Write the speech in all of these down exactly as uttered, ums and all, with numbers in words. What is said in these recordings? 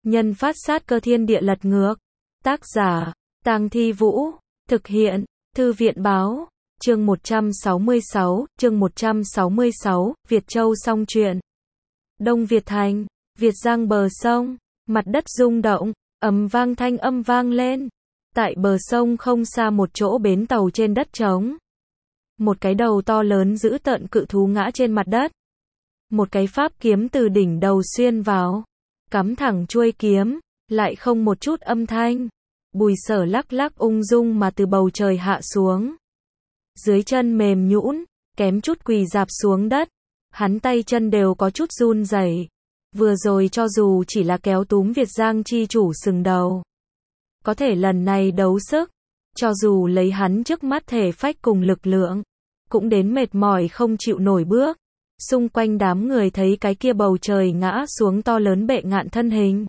Nhân phát sát cơ thiên địa lật ngược. Tác giả, Tang Thi Vũ. Thực hiện, Thư viện Báo. Chương một trăm sáu mươi sáu, chương một trăm sáu mươi sáu, Việt Châu song truyện. Đông Việt Thành, Việt Giang bờ sông, mặt đất rung động, ầm vang thanh âm vang lên. Tại bờ sông không xa một chỗ bến tàu trên đất trống. Một cái đầu to lớn dữ tợn cự thú ngã trên mặt đất. Một cái pháp kiếm từ đỉnh đầu xuyên vào, cắm thẳng chuôi kiếm, lại không một chút âm thanh. Bùi Sở lắc lắc ung dung mà từ bầu trời hạ xuống. Dưới chân mềm nhũn, kém chút quỳ rạp xuống đất. Hắn tay chân đều có chút run rẩy. Vừa rồi cho dù chỉ là kéo túm Việt Giang chi chủ sừng đầu, có thể lần này đấu sức, cho dù lấy hắn trước mắt thể phách cùng lực lượng, cũng đến mệt mỏi không chịu nổi bước. Xung quanh đám người thấy cái kia bầu trời ngã xuống to lớn bệ ngạn thân hình.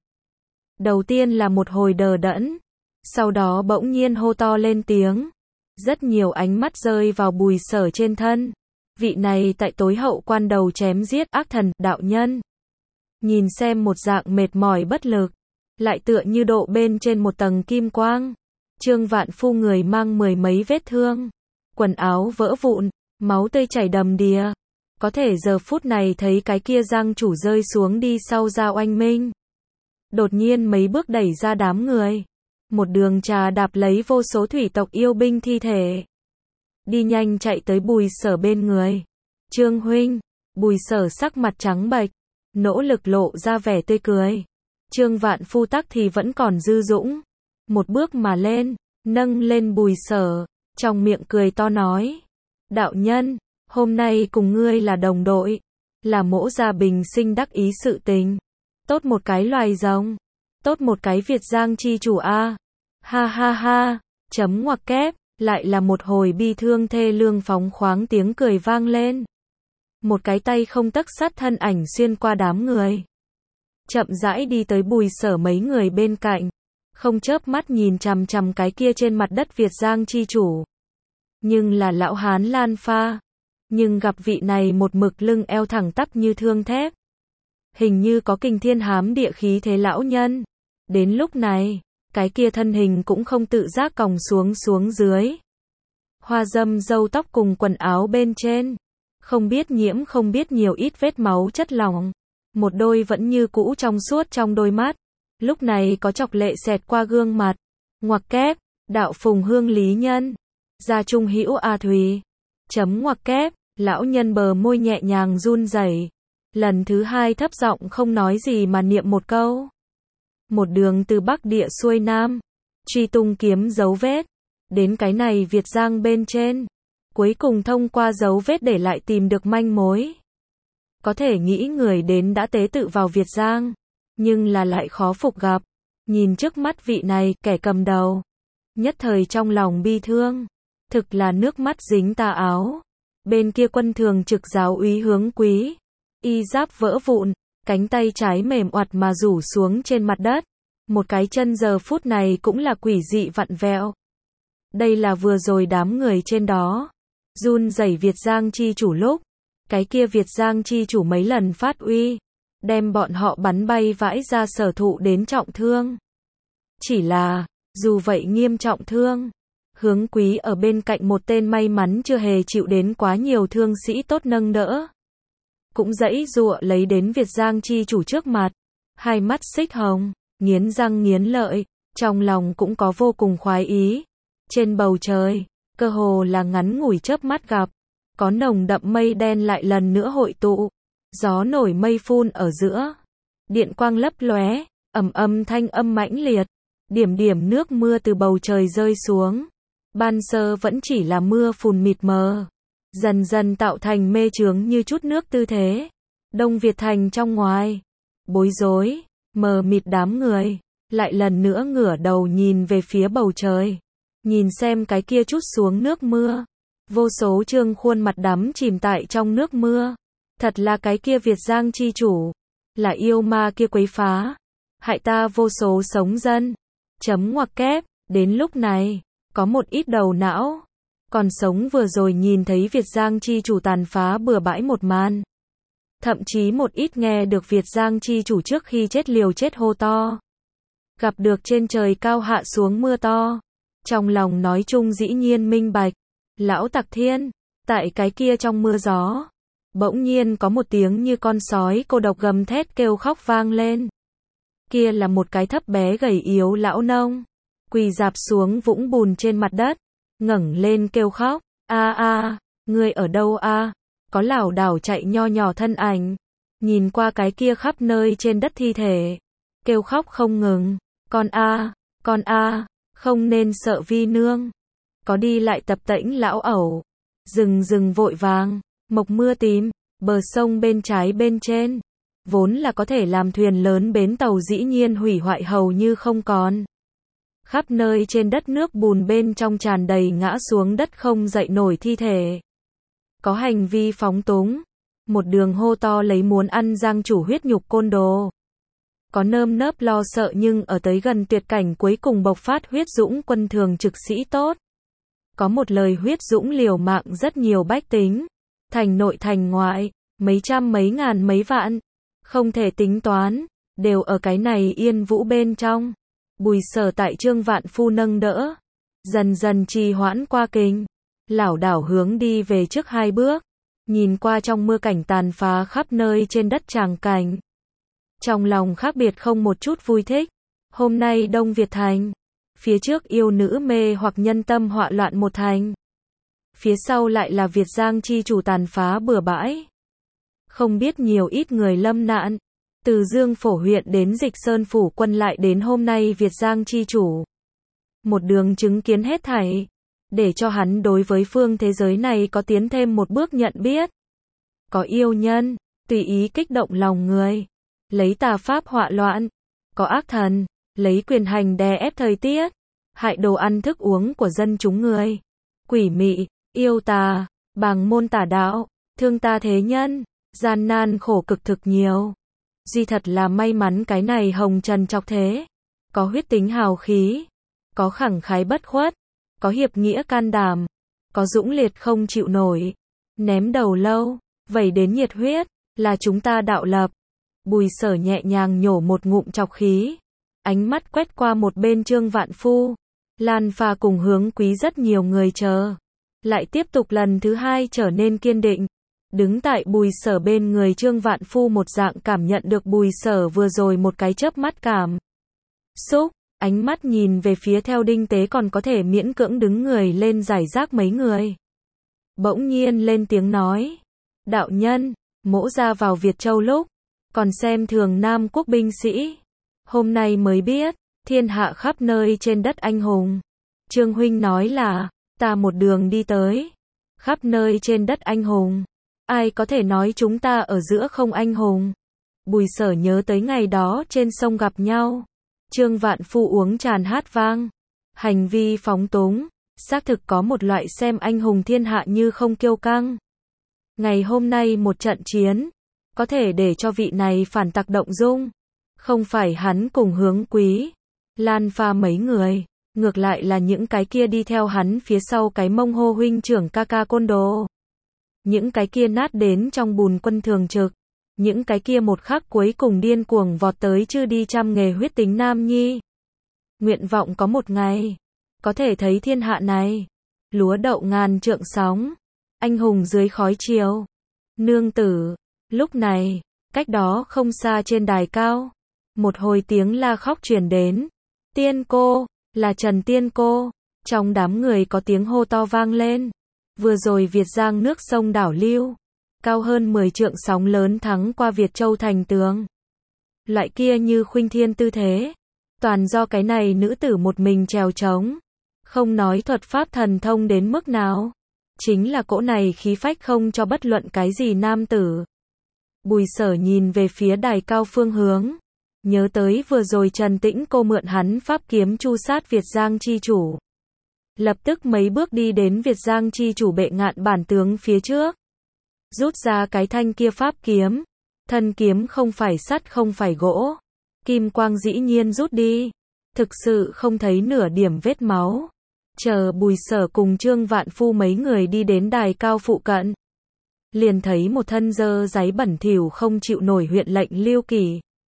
Đầu tiên là một hồi đờ đẫn, sau đó bỗng nhiên hô to lên tiếng. Rất nhiều ánh mắt rơi vào Bùi Sở trên thân. Vị này tại tối hậu quan đầu chém giết ác thần, đạo nhân. Nhìn xem một dạng mệt mỏi bất lực, lại tựa như độ bên trên một tầng kim quang. Trương Vạn Phu người mang mười mấy vết thương, quần áo vỡ vụn, máu tươi chảy đầm đìa. Có thể giờ phút này thấy cái kia Giang chủ rơi xuống đi sau ra oanh minh. Đột nhiên mấy bước đẩy ra đám người. Một đường trà đạp lấy vô số thủy tộc yêu binh thi thể. Đi nhanh chạy tới Bùi Sở bên người. Trương huynh, Bùi Sở sắc mặt trắng bệch, nỗ lực lộ ra vẻ tươi cười. Trương Vạn Phu tắc thì vẫn còn dư dũng. Một bước mà lên, nâng lên Bùi Sở, trong miệng cười to nói. Đạo nhân, hôm nay cùng ngươi là đồng đội, là mỗ gia bình sinh đắc ý sự tình. Tốt một cái loài rồng, tốt một cái Việt Giang chi chủ a. Ha ha ha, chấm ngoặc kép, lại là một hồi bi thương thê lương phóng khoáng tiếng cười vang lên. Một cái tay không tấc sắt thân ảnh xuyên qua đám người. Chậm rãi đi tới Bùi Sở mấy người bên cạnh, không chớp mắt nhìn chằm chằm cái kia trên mặt đất Việt Giang chi chủ. Nhưng là lão hán Lan Pha. Nhưng gặp vị này một mực lưng eo thẳng tắp như thương thép. Hình như có kinh thiên hám địa khí thế lão nhân. Đến lúc này, cái kia thân hình cũng không tự giác còng xuống xuống dưới. Hoa dâm râu tóc cùng quần áo bên trên. Không biết nhiễm không biết nhiều ít vết máu chất lỏng. Một đôi vẫn như cũ trong suốt trong đôi mắt. Lúc này có chọc lệ xẹt qua gương mặt. Ngoặc kép, đạo phùng hương lý nhân. Gia trung hữu A Thùy. Chấm ngoặc kép, lão nhân bờ môi nhẹ nhàng run rẩy. Lần thứ hai thấp giọng không nói gì mà niệm một câu. Một đường từ Bắc địa xuôi Nam, truy tung kiếm dấu vết, đến cái này Việt Giang bên trên. Cuối cùng thông qua dấu vết để lại tìm được manh mối. Có thể nghĩ người đến đã tế tự vào Việt Giang, nhưng là lại khó phục gặp. Nhìn trước mắt vị này, kẻ cầm đầu. Nhất thời trong lòng bi thương. Thực là nước mắt dính tà áo. Bên kia quân thường trực giáo úy Hướng Quý. Y giáp vỡ vụn, cánh tay trái mềm oặt mà rủ xuống trên mặt đất. Một cái chân giờ phút này cũng là quỷ dị vặn vẹo. Đây là vừa rồi đám người trên đó. Run rẩy Việt Giang chi chủ lúc. Cái kia Việt Giang chi chủ mấy lần phát uy. Đem bọn họ bắn bay vãi ra sở thụ đến trọng thương. Chỉ là, dù vậy nghiêm trọng thương. Hướng Quý ở bên cạnh một tên may mắn chưa hề chịu đến quá nhiều thương sĩ tốt nâng đỡ. Cũng dãy dụa lấy đến Việt Giang chi chủ trước mặt. Hai mắt xích hồng, nghiến răng nghiến lợi, trong lòng cũng có vô cùng khoái ý. Trên bầu trời, cơ hồ là ngắn ngủi chớp mắt gặp. Có nồng đậm mây đen lại lần nữa hội tụ. Gió nổi mây phun ở giữa. Điện quang lấp lóe, ầm ầm thanh âm mãnh liệt. Điểm điểm nước mưa từ bầu trời rơi xuống. Ban sơ vẫn chỉ là mưa phùn mịt mờ. Dần dần tạo thành mê chướng như chút nước tư thế. Đông Việt Thành trong ngoài. Bối rối, mờ mịt đám người. Lại lần nữa ngửa đầu nhìn về phía bầu trời. Nhìn xem cái kia chút xuống nước mưa. Vô số trương khuôn mặt đắm chìm tại trong nước mưa. Thật là cái kia Việt Giang chi chủ. Là yêu ma kia quấy phá. Hại ta vô số sống dân. Chấm ngoặc kép, đến lúc này, có một ít đầu não. Còn sống vừa rồi nhìn thấy Việt Giang chi chủ tàn phá bừa bãi một màn. Thậm chí một ít nghe được Việt Giang chi chủ trước khi chết liều chết hô to. gặp được trên trời cao hạ xuống mưa to. Trong lòng nói chung dĩ nhiên minh bạch, lão tặc thiên, tại cái kia trong mưa gió, bỗng nhiên có một tiếng như con sói cô độc gầm thét kêu khóc vang lên. Kia là một cái thấp bé gầy yếu lão nông, quỳ rạp xuống vũng bùn trên mặt đất, ngẩng lên kêu khóc, a a, ngươi ở đâu a? Có lảo đảo chạy nho nhỏ thân ảnh, nhìn qua cái kia khắp nơi trên đất thi thể, kêu khóc không ngừng, con a, con a, không nên sợ vi nương. Có đi lại tập tễnh lão ẩu, rừng rừng vội vàng, mộc mưa tím, bờ sông bên trái bên trên, vốn là có thể làm thuyền lớn bến tàu dĩ nhiên hủy hoại hầu như không còn. Khắp nơi trên đất nước bùn bên trong tràn đầy ngã xuống đất không dậy nổi thi thể. Có hành vi phóng túng, một đường hô to lấy muốn ăn giang chủ huyết nhục côn đồ. Có nơm nớp lo sợ nhưng ở tới gần tuyệt cảnh cuối cùng bộc phát huyết dũng quân thường trực sĩ tốt. Có một lời huyết dũng liều mạng rất nhiều bách tính, thành nội thành ngoại, mấy trăm mấy ngàn mấy vạn, không thể tính toán, đều ở cái này yên vũ bên trong. Bùi Sở tại Trương Vạn Phu nâng đỡ, dần dần trì hoãn qua kinh, lảo đảo hướng đi về trước hai bước, nhìn qua trong mưa cảnh tàn phá khắp nơi trên đất tràng cảnh. Trong lòng khác biệt không một chút vui thích, hôm nay Đông Việt thành, phía trước yêu nữ mê hoặc nhân tâm họa loạn một thành. Phía sau lại là Việt Giang chi chủ tàn phá bừa bãi. Không biết nhiều ít người lâm nạn, từ Dương Phổ huyện đến Dịch Sơn phủ quân lại đến hôm nay Việt Giang chi chủ. Một đường chứng kiến hết thảy, để cho hắn đối với phương thế giới này có tiến thêm một bước nhận biết. Có yêu nhân, tùy ý kích động lòng người, lấy tà pháp họa loạn. Có ác thần, lấy quyền hành đè ép thời tiết, hại đồ ăn thức uống của dân chúng người. Quỷ mị, yêu tà, bàng môn tà đạo, thương ta thế nhân, gian nan khổ cực thực nhiều. Duy thật là may mắn cái này hồng trần chọc thế. Có huyết tính hào khí, có khẳng khái bất khuất, có hiệp nghĩa can đảm, có dũng liệt không chịu nổi, ném đầu lâu, vẩy đến nhiệt huyết, là chúng ta đạo lập. Bùi Sở nhẹ nhàng nhổ một ngụm chọc khí, ánh mắt quét qua một bên Trương Vạn Phu, Lan Phà cùng Hướng Quý rất nhiều người chờ, lại tiếp tục lần thứ hai trở nên kiên định. Đứng tại Bùi Sở bên người Trương Vạn Phu một dạng cảm nhận được Bùi Sở vừa rồi một cái chớp mắt cảm xúc, ánh mắt nhìn về phía theo đinh tế còn có thể miễn cưỡng đứng người lên giải rác mấy người. Bỗng nhiên lên tiếng nói, đạo nhân, mỗ ra vào Việt Châu lúc, còn xem thường Nam quốc binh sĩ. Hôm nay mới biết, thiên hạ khắp nơi trên đất anh hùng. Trương huynh nói là, ta một đường đi tới, khắp nơi trên đất anh hùng. Ai có thể nói chúng ta ở giữa không anh hùng? Bùi Sở nhớ tới ngày đó trên sông gặp nhau. Trương Vạn Phu uống tràn hát vang. Hành vi phóng túng, xác thực có một loại xem anh hùng thiên hạ như không kiêu căng. Ngày hôm nay một trận chiến, có thể để cho vị này phản tặc động dung. Không phải hắn cùng Hướng Quý, Lan Phà mấy người, ngược lại là những cái kia đi theo hắn phía sau cái mông hô huynh trưởng ca ca côn đồ. Những cái kia nát đến trong bùn quân thường trực, những cái kia một khắc cuối cùng điên cuồng vọt tới chưa đi trăm nghề huyết tính nam nhi. Nguyện vọng có một ngày, có thể thấy thiên hạ này, lúa đậu ngàn trượng sóng, anh hùng dưới khói chiều. Nương tử, lúc này, cách đó không xa trên đài cao, một hồi tiếng la khóc truyền đến. Tiên cô, là Trần Tiên cô, trong đám người có tiếng hô to vang lên. Vừa rồi Việt Giang nước sông đảo lưu, cao hơn mười trượng sóng lớn thắng qua Việt Châu thành tường. Loại kia như khuynh thiên tư thế, toàn do cái này nữ tử một mình trèo trống. Không nói thuật pháp thần thông đến mức nào, chính là cỗ này khí phách không cho bất luận cái gì nam tử. Bùi Sở nhìn về phía đài cao phương hướng, nhớ tới vừa rồi Trần Tĩnh cô mượn hắn pháp kiếm chu sát Việt Giang chi chủ. Lập tức mấy bước đi đến Việt Giang chi chủ bệ ngạn bản tướng phía trước. Rút ra cái thanh kia pháp kiếm. Thân kiếm không phải sắt không phải gỗ. Kim quang dĩ nhiên rút đi. Thực sự không thấy nửa điểm vết máu. Chờ Bùi Sở cùng Trương Vạn Phu mấy người đi đến đài cao phụ cận. Liền thấy một thân dơ giấy bẩn thỉu không chịu nổi huyện lệnh Lưu Kỳ.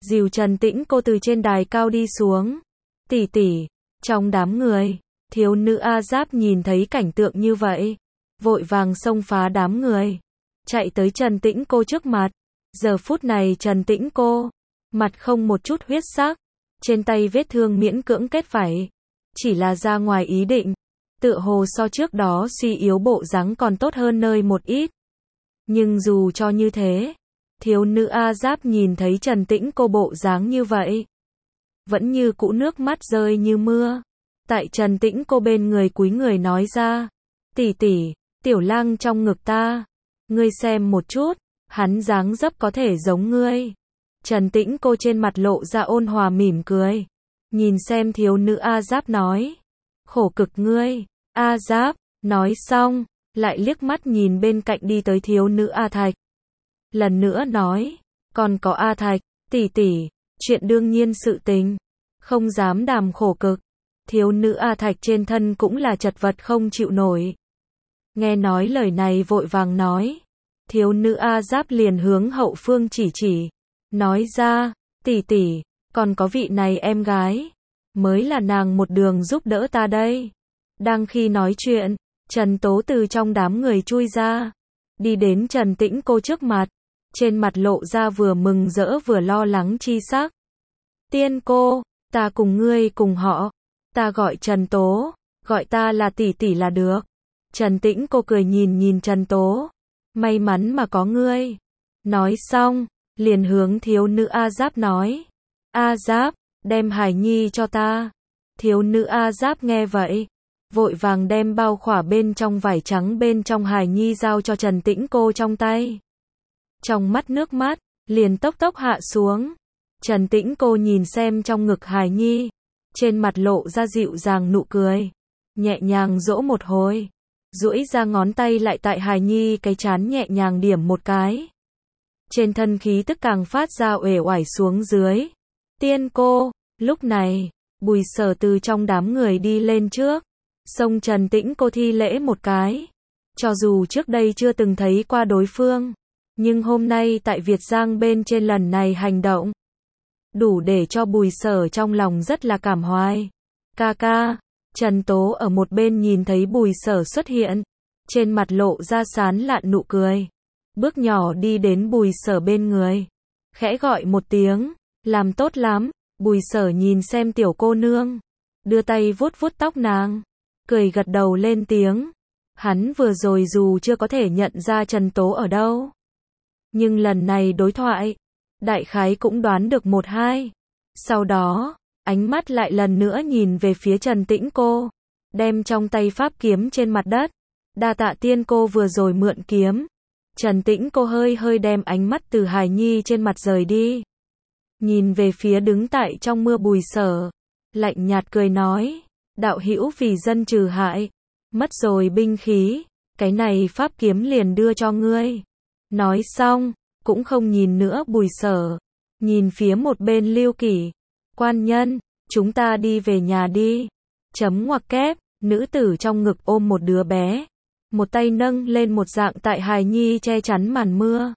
dìu Trần Tĩnh Cô từ trên đài cao đi xuống. Tỷ tỷ, trong đám người, thiếu nữ A Giáp nhìn thấy cảnh tượng như vậy, vội vàng xông phá đám người, chạy tới Trần Tĩnh Cô trước mặt. Giờ phút này Trần Tĩnh Cô, mặt không một chút huyết sắc, trên tay vết thương miễn cưỡng kết vảy, chỉ là ra ngoài ý định, tựa hồ so trước đó suy yếu bộ dáng còn tốt hơn nơi một ít. Nhưng dù cho như thế, thiếu nữ A Giáp nhìn thấy Trần Tĩnh Cô bộ dáng như vậy, vẫn như cũ nước mắt rơi như mưa. Tại Trần Tĩnh Cô bên người cúi người nói ra, tỷ tỷ, tiểu lang trong ngực ta, ngươi xem một chút, hắn dáng dấp có thể giống ngươi. Trần Tĩnh Cô trên mặt lộ ra ôn hòa mỉm cười, nhìn xem thiếu nữ A Giáp nói, khổ cực ngươi. A Giáp, nói xong, lại liếc mắt nhìn bên cạnh đi tới thiếu nữ A Thạch. Lần nữa nói, còn có A Thạch, tỷ tỷ, chuyện đương nhiên sự tình, không dám đàm khổ cực. Thiếu nữ A Thạch trên thân cũng là chật vật không chịu nổi. Nghe nói lời này vội vàng nói, thiếu nữ A Giáp liền hướng hậu phương chỉ chỉ, nói ra, tỷ tỷ, còn có vị này em gái, mới là nàng một đường giúp đỡ ta đây. Đang khi nói chuyện, Trần Tố từ trong đám người chui ra, đi đến Trần Tĩnh Cô trước mặt, trên mặt lộ ra vừa mừng rỡ vừa lo lắng chi sắc. Tiên cô, ta cùng ngươi cùng họ, ta gọi Trần Tố, gọi ta là tỷ tỷ là được. Trần Tĩnh Cô cười nhìn nhìn Trần Tố, may mắn mà có ngươi. Nói xong, liền hướng thiếu nữ A Giáp nói, A Giáp, đem hài nhi cho ta. Thiếu nữ A Giáp nghe vậy, vội vàng đem bao khỏa bên trong vải trắng bên trong hài nhi giao cho Trần Tĩnh Cô trong tay. Trong mắt nước mắt, liền tốc tốc hạ xuống. Trần Tĩnh Cô nhìn xem trong ngực hài nhi, trên mặt lộ ra dịu dàng nụ cười, nhẹ nhàng dỗ một hồi, duỗi ra ngón tay lại tại hài nhi cái trán nhẹ nhàng điểm một cái. Trên thân khí tức càng phát ra uể oải xuống dưới. Tiên cô, lúc này, Bùi Sở từ trong đám người đi lên trước, xông Trần Tĩnh Cô thi lễ một cái. Cho dù trước đây chưa từng thấy qua đối phương, nhưng hôm nay tại Việt Giang bên trên lần này hành động, đủ để cho Bùi Sở trong lòng rất là cảm hoài. Ca ca, Trần Tố ở một bên nhìn thấy Bùi Sở xuất hiện, trên mặt lộ ra sán lạn nụ cười, bước nhỏ đi đến Bùi Sở bên người, khẽ gọi một tiếng, làm tốt lắm. Bùi Sở nhìn xem tiểu cô nương, đưa tay vuốt vuốt tóc nàng, cười gật đầu lên tiếng. Hắn vừa rồi dù chưa có thể nhận ra Trần Tố ở đâu, nhưng lần này đối thoại, đại khái cũng đoán được một hai. Sau đó, ánh mắt lại lần nữa nhìn về phía Trần Tĩnh Cô, đem trong tay pháp kiếm trên mặt đất. Đa tạ tiên cô vừa rồi mượn kiếm. Trần Tĩnh Cô hơi hơi đem ánh mắt từ hài nhi trên mặt rời đi, nhìn về phía đứng tại trong mưa Bùi Sở, lạnh nhạt cười nói, đạo hữu vì dân trừ hại, mất rồi binh khí, cái này pháp kiếm liền đưa cho ngươi. Nói xong, cũng không nhìn nữa Bùi Sở, nhìn phía một bên Lưu Kỷ, quan nhân, chúng ta đi về nhà đi. Chấm ngoặc kép, nữ tử trong ngực ôm một đứa bé, một tay nâng lên một dạng tại hài nhi che chắn màn mưa.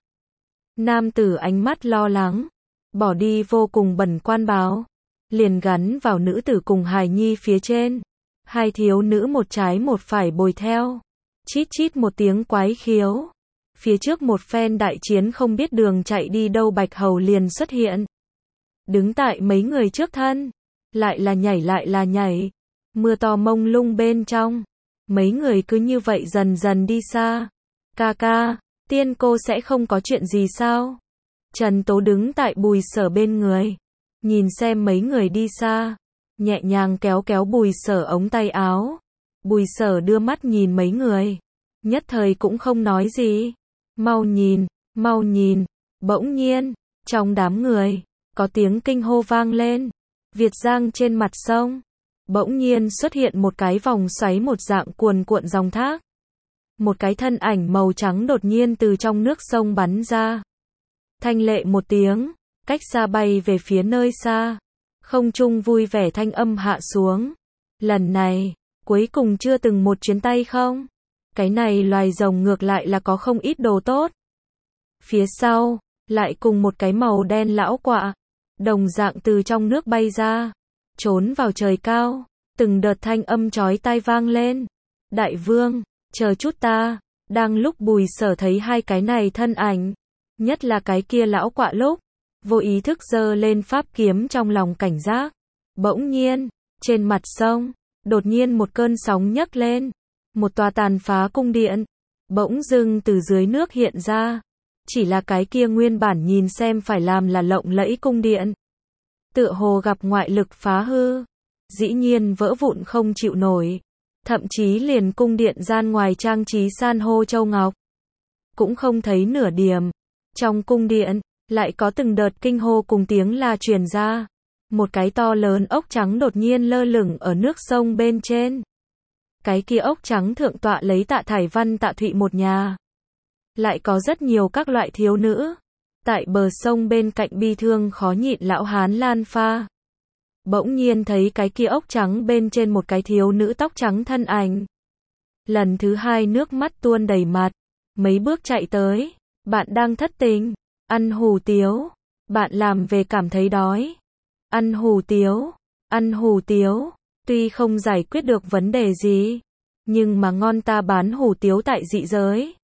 Nam tử ánh mắt lo lắng, bỏ đi vô cùng bẩn quan báo, liền gắn vào nữ tử cùng hài nhi phía trên. Hai thiếu nữ một trái một phải bồi theo, chít chít một tiếng quái khiếu. Phía trước một phen đại chiến không biết đường chạy đi đâu Bạch Hầu liền xuất hiện, đứng tại mấy người trước thân, lại là nhảy lại là nhảy, mưa to mông lung bên trong, mấy người cứ như vậy dần dần đi xa. Ca ca, tiên cô sẽ không có chuyện gì sao? Trần Tố đứng tại Bùi Sở bên người, nhìn xem mấy người đi xa, nhẹ nhàng kéo kéo Bùi Sở ống tay áo. Bùi Sở đưa mắt nhìn mấy người, nhất thời cũng không nói gì. Mau nhìn, mau nhìn. Bỗng nhiên, trong đám người, có tiếng kinh hô vang lên. Việt Giang trên mặt sông, bỗng nhiên xuất hiện một cái vòng xoáy một dạng cuồn cuộn dòng thác. Một cái thân ảnh màu trắng đột nhiên từ trong nước sông bắn ra. Thanh lệ một tiếng, cách xa bay về phía nơi xa. Không trung vui vẻ thanh âm hạ xuống. Lần này, cuối cùng chưa từng một chuyến tay không? Cái này loài rồng ngược lại là có không ít đồ tốt. Phía sau, lại cùng một cái màu đen lão quạ. đồng dạng từ trong nước bay ra, trốn vào trời cao, từng đợt thanh âm chói tai vang lên. Đại vương, chờ chút ta, đang lúc Bùi Sở thấy hai cái này thân ảnh, nhất là cái kia lão quạ lúc, vô ý thức giơ lên pháp kiếm trong lòng cảnh giác. Bỗng nhiên, trên mặt sông, đột nhiên một cơn sóng nhấc lên, một tòa tàn phá cung điện, bỗng dưng từ dưới nước hiện ra, chỉ là cái kia nguyên bản nhìn xem phải làm là lộng lẫy cung điện. Tựa hồ gặp ngoại lực phá hư, dĩ nhiên vỡ vụn không chịu nổi, thậm chí liền cung điện gian ngoài trang trí san hô châu ngọc, cũng không thấy nửa điểm. Trong cung điện, lại có từng đợt kinh hô cùng tiếng la truyền ra. Một cái to lớn ốc trắng đột nhiên lơ lửng ở nước sông bên trên. Cái kia ốc trắng thượng tọa lấy Tạ Thải Văn Tạ Thụy một nhà. Lại có rất nhiều các loại thiếu nữ. Tại bờ sông bên cạnh bi thương khó nhịn lão hán Lan Pha. Bỗng nhiên thấy cái kia ốc trắng bên trên một cái thiếu nữ tóc trắng thân ảnh. Lần thứ hai nước mắt tuôn đầy mặt. Mấy bước chạy tới. Bạn đang thất tình. Ăn hủ tiếu. Bạn làm về cảm thấy đói. Ăn hủ tiếu. Ăn hủ tiếu. Tuy không giải quyết được vấn đề gì. Nhưng mà ngon, ta bán hủ tiếu tại dị giới.